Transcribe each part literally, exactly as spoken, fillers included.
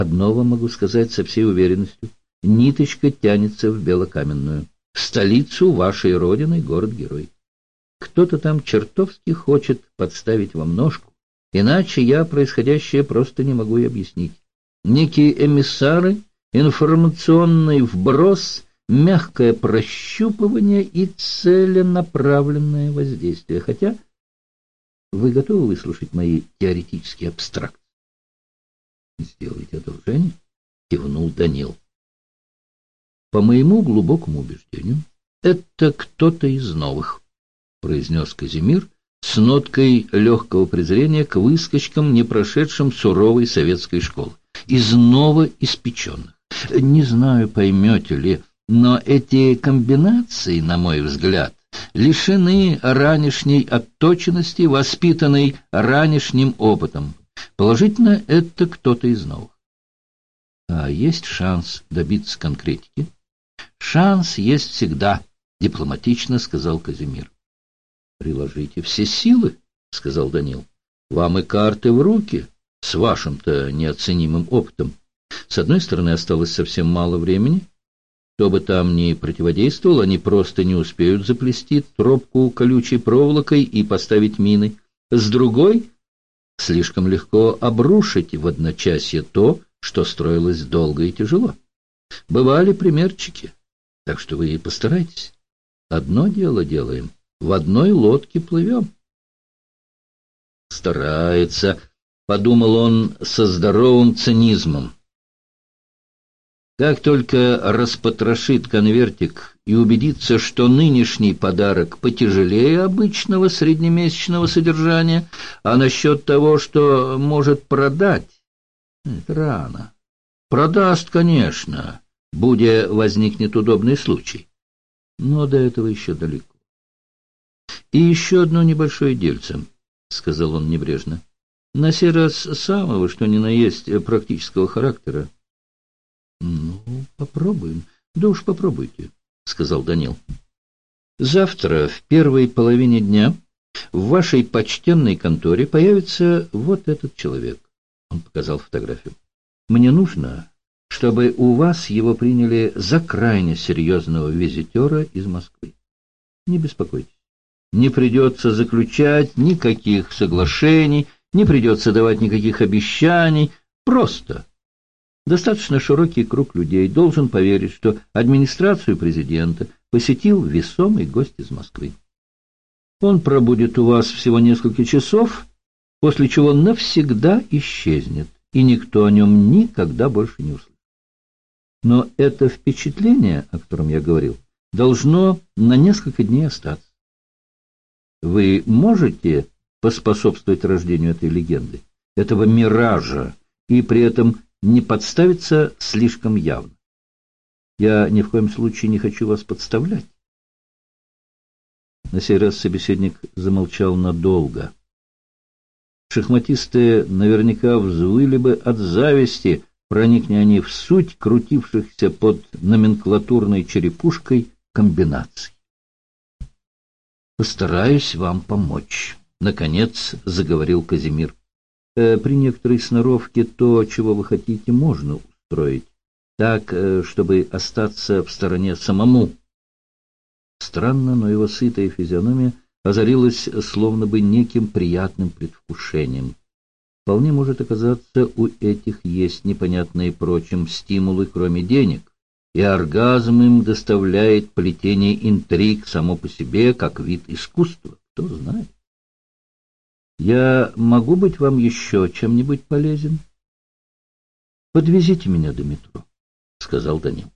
Одно вам могу сказать со всей уверенностью. Ниточка тянется в Белокаменную, в столицу вашей родины, город-герой. Кто-то там чертовски хочет подставить вам ножку, иначе я происходящее просто не могу и объяснить. Некие эмиссары, информационный вброс, мягкое прощупывание и целенаправленное воздействие. Хотя вы готовы выслушать мои теоретические абстракции? «Сделайте одолжение», — кивнул Данил. «По моему глубокому убеждению, это кто-то из новых», — произнес Казимир с ноткой легкого презрения к выскочкам, не прошедшим суровой советской школы. «Из новоиспеченных. Не знаю, поймете ли, но эти комбинации, на мой взгляд, лишены ранешней отточенности, воспитанной ранешним опытом. Положительно, это кто-то из новых. А есть шанс добиться конкретики?» «Шанс есть всегда», — дипломатично сказал Казимир. «Приложите все силы», — сказал Данил. «Вам и карты в руки, с вашим-то неоценимым опытом. С одной стороны, осталось совсем мало времени. Кто бы там ни противодействовал, они просто не успеют заплести тропку колючей проволокой и поставить мины. С другой, слишком легко обрушить в одночасье то, что строилось долго и тяжело. Бывали примерчики, так что вы и постарайтесь. Одно дело делаем, в одной лодке плывем». «Старается», — подумал он со здоровым цинизмом. Как только распотрошит конвертик и убедится, что нынешний подарок потяжелее обычного среднемесячного содержания, а насчет того, что может продать, это рано. Продаст, конечно, будя возникнет удобный случай, но до этого еще далеко. «И еще одно небольшое дельце», — сказал он небрежно. «На сей раз самого, что ни на есть, практического характера». «Ну, попробуем. Да уж попробуйте», — сказал Данил. «Завтра в первой половине дня в вашей почтенной конторе появится вот этот человек». Он показал фотографию. «Мне нужно, чтобы у вас его приняли за крайне серьезного визитера из Москвы. Не беспокойтесь. Не придется заключать никаких соглашений, не придется давать никаких обещаний. Просто достаточно широкий круг людей должен поверить, что администрацию президента посетил весомый гость из Москвы. Он пробудет у вас всего несколько часов, после чего навсегда исчезнет, и никто о нем никогда больше не услышит. Но это впечатление, о котором я говорил, должно на несколько дней остаться. Вы можете поспособствовать рождению этой легенды, этого миража, и при этом не подставиться слишком явно? Я ни в коем случае не хочу вас подставлять». На сей раз собеседник замолчал надолго. Шахматисты наверняка взвыли бы от зависти, проникни они в суть крутившихся под номенклатурной черепушкой комбинаций. «Постараюсь вам помочь», — наконец заговорил Казимир. Э, «При некоторой сноровке то, чего вы хотите, можно устроить, так, э, чтобы остаться в стороне самому». Странно, но его сытая физиономия озарилась словно бы неким приятным предвкушением. Вполне может оказаться, у этих есть непонятные прочим стимулы, кроме денег, и оргазм им доставляет плетение интриг само по себе, как вид искусства. Кто знает? «Я могу быть вам еще чем-нибудь полезен?» «Подвезите меня до метро», — сказал Данил.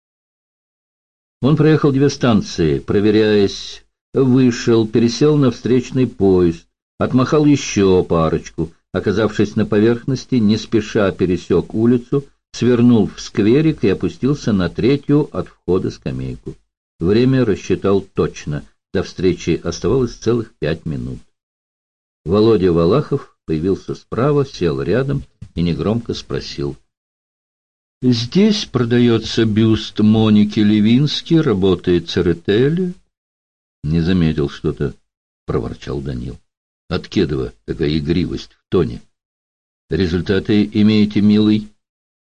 Он проехал две станции, проверяясь, вышел, пересел на встречный поезд, отмахал еще парочку, оказавшись на поверхности, не спеша пересек улицу, свернул в скверик и опустился на третью от входа скамейку. Время рассчитал точно, до встречи оставалось целых пять минут. Володя Валахов появился справа, сел рядом и негромко спросил: «Здесь продается бюст Моники Левински, работает Церетели?» «Не заметил что-то», — проворчал Данил. «От Кедова такая игривость в тоне. Результаты имеете, милый?»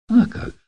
А как